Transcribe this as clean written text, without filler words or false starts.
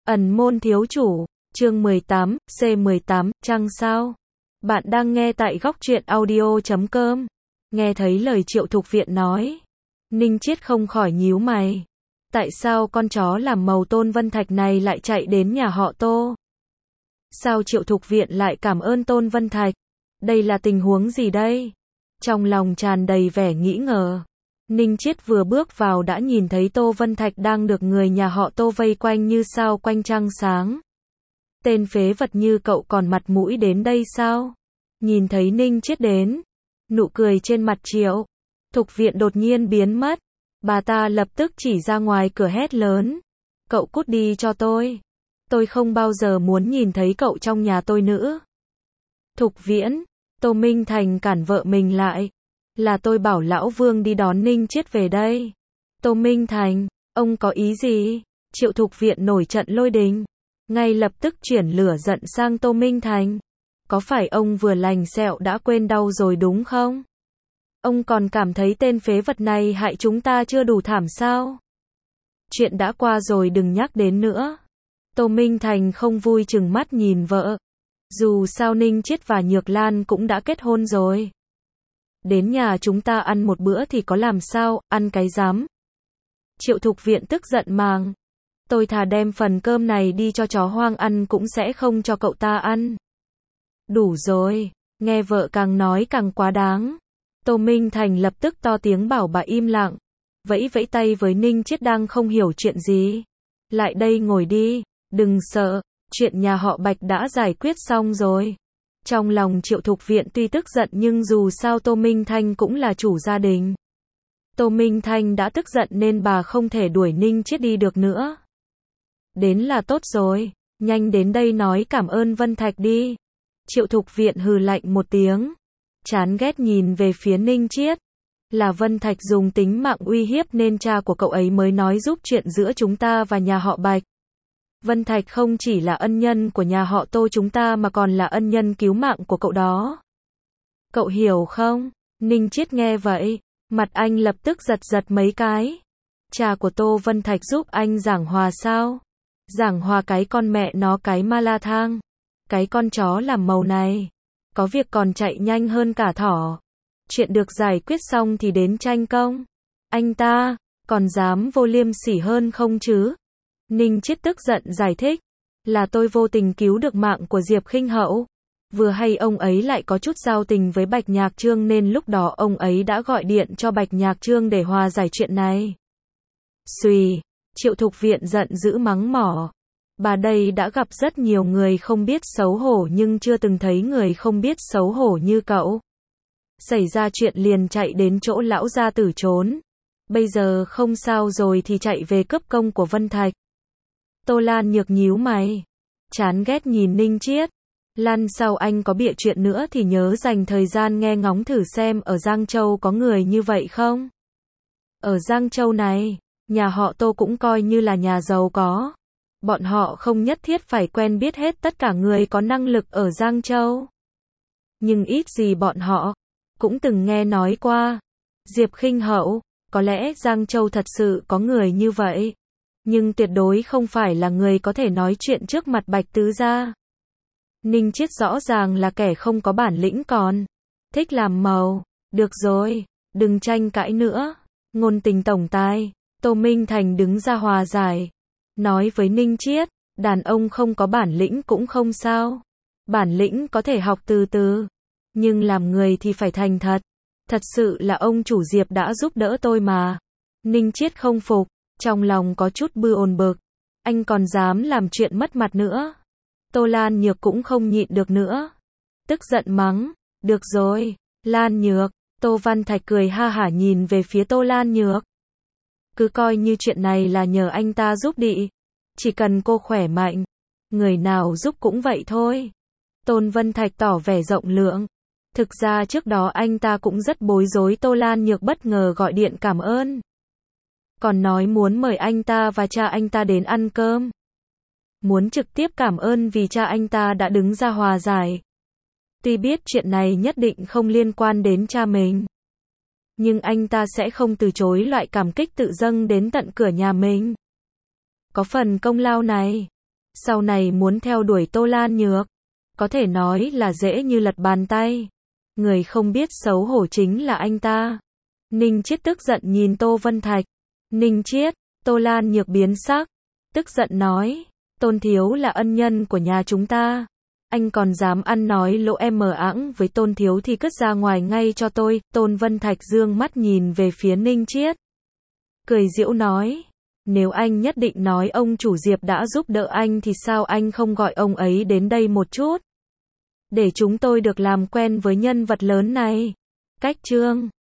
Ẩn môn thiếu chủ, chương 18, C18, chăng sao? Bạn đang nghe tại góc truyện audio.com. Nghe thấy lời Triệu Thục Viện nói, Ninh Chiết không khỏi nhíu mày. Tại sao con chó làm màu Tôn Vân Thạch này lại chạy đến nhà họ Tô? Sao Triệu Thục Viện lại cảm ơn Tôn Vân Thạch? Đây là tình huống gì đây? Trong lòng tràn đầy vẻ nghĩ ngờ. Ninh Chiết vừa bước vào đã nhìn thấy Tô Vân Thạch đang được người nhà họ Tô vây quanh như sao quanh trăng sáng. Tên phế vật như cậu còn mặt mũi đến đây sao? Nhìn thấy Ninh Chiết đến, nụ cười trên mặt Triệu Thục Viện đột nhiên biến mất. Bà ta lập tức chỉ ra ngoài cửa hét lớn. Cậu cút đi cho tôi. Tôi không bao giờ muốn nhìn thấy cậu trong nhà tôi nữa. Thục Viễn, Tô Minh Thành cản vợ mình lại. Là tôi bảo Lão Vương đi đón Ninh Chiết về đây. Tô Minh Thành, ông có ý gì? Triệu Thục Viện nổi trận lôi đình. Ngay lập tức chuyển lửa giận sang Tô Minh Thành. Có phải ông vừa lành sẹo đã quên đau rồi đúng không? Ông còn cảm thấy tên phế vật này hại chúng ta chưa đủ thảm sao? Chuyện đã qua rồi đừng nhắc đến nữa. Tô Minh Thành không vui chừng mắt nhìn vợ. Dù sao Ninh Chiết và Nhược Lan cũng đã kết hôn rồi. Đến nhà chúng ta ăn một bữa thì có làm sao, ăn cái dám. Triệu Thục Viện tức giận màng. Tôi thà đem phần cơm này đi cho chó hoang ăn cũng sẽ không cho cậu ta ăn. Đủ rồi, nghe vợ càng nói càng quá đáng. Tô Minh Thành lập tức to tiếng bảo bà im lặng. Vẫy vẫy tay với Ninh Chiết đang không hiểu chuyện gì. Lại đây ngồi đi, đừng sợ, chuyện nhà họ Bạch đã giải quyết xong rồi. Trong lòng Triệu Thục Viện tuy tức giận nhưng dù sao Tô Minh Thanh cũng là chủ gia đình. Tô Minh Thanh đã tức giận nên bà không thể đuổi Ninh Chiết đi được nữa. Đến là tốt rồi, nhanh đến đây nói cảm ơn Vân Thạch đi. Triệu Thục Viện hừ lạnh một tiếng. Chán ghét nhìn về phía Ninh Chiết. Là Vân Thạch dùng tính mạng uy hiếp nên cha của cậu ấy mới nói giúp chuyện giữa chúng ta và nhà họ Bạch. Vân Thạch không chỉ là ân nhân của nhà họ Tô chúng ta mà còn là ân nhân cứu mạng của cậu đó. Cậu hiểu không? Ninh Chiết nghe vậy, mặt anh lập tức giật giật mấy cái. Cha của Tô Vân Thạch giúp anh giảng hòa sao? Giảng hòa cái con mẹ nó cái ma la thang. Cái con chó làm màu này. Có việc còn chạy nhanh hơn cả thỏ. Chuyện được giải quyết xong thì đến tranh công. Anh ta, còn dám vô liêm sỉ hơn không chứ? Ninh Chiết tức giận giải thích. Là tôi vô tình cứu được mạng của Diệp Khinh Hậu. Vừa hay ông ấy lại có chút giao tình với Bạch Nhạc Trương nên lúc đó ông ấy đã gọi điện cho Bạch Nhạc Trương để hòa giải chuyện này. Xùy, Triệu Thục Viện giận dữ mắng mỏ. Bà đây đã gặp rất nhiều người không biết xấu hổ nhưng chưa từng thấy người không biết xấu hổ như cậu. Xảy ra chuyện liền chạy đến chỗ lão gia tử trốn. Bây giờ không sao rồi thì chạy về cướp công của Vân Thạch. Tô Lan Nhược nhíu mày. Chán ghét nhìn Ninh Chiết. Lần sau anh có bịa chuyện nữa thì nhớ dành thời gian nghe ngóng thử xem ở Giang Châu có người như vậy không? Ở Giang Châu này, nhà họ Tô cũng coi như là nhà giàu có. Bọn họ không nhất thiết phải quen biết hết tất cả người có năng lực ở Giang Châu. Nhưng ít gì bọn họ cũng từng nghe nói qua. Diệp Khinh Hậu, có lẽ Giang Châu thật sự có người như vậy. Nhưng tuyệt đối không phải là người có thể nói chuyện trước mặt Bạch Tứ gia. Ninh Chiết rõ ràng là kẻ không có bản lĩnh còn thích làm màu. Được rồi, đừng tranh cãi nữa. Ngôn tình tổng tài, Tô Minh Thành đứng ra hòa giải. Nói với Ninh Chiết, đàn ông không có bản lĩnh cũng không sao. Bản lĩnh có thể học từ từ. Nhưng làm người thì phải thành thật. Thật sự là ông chủ Diệp đã giúp đỡ tôi mà. Ninh Chiết không phục. Trong lòng có chút bực bực. Anh còn dám làm chuyện mất mặt nữa. Tô Lan Nhược cũng không nhịn được nữa. Tức giận mắng. Được rồi, Lan Nhược. Tô Văn Thạch cười ha hả nhìn về phía Tô Lan Nhược. Cứ coi như chuyện này là nhờ anh ta giúp đi. Chỉ cần cô khỏe mạnh. Người nào giúp cũng vậy thôi. Tôn Vân Thạch tỏ vẻ rộng lượng. Thực ra trước đó anh ta cũng rất bối rối. Tô Lan Nhược bất ngờ gọi điện cảm ơn. Còn nói muốn mời anh ta và cha anh ta đến ăn cơm. Muốn trực tiếp cảm ơn vì cha anh ta đã đứng ra hòa giải. Tuy biết chuyện này nhất định không liên quan đến cha mình. Nhưng anh ta sẽ không từ chối loại cảm kích tự dâng đến tận cửa nhà mình. Có phần công lao này. Sau này muốn theo đuổi Tô Lan Nhược, có thể nói là dễ như lật bàn tay. Người không biết xấu hổ chính là anh ta. Ninh Chiết tức giận nhìn Tô Vân Thạch. Ninh Chiết, Tô Lan Nhược biến sắc, tức giận nói, Tôn thiếu là ân nhân của nhà chúng ta. Anh còn dám ăn nói lỗ em mờ ẵng với Tôn thiếu thì cất ra ngoài ngay cho tôi. Tôn Vân Thạch dương mắt nhìn về phía Ninh Chiết, cười giễu nói, nếu anh nhất định nói ông chủ Diệp đã giúp đỡ anh thì sao anh không gọi ông ấy đến đây một chút, để chúng tôi được làm quen với nhân vật lớn này. Cách chương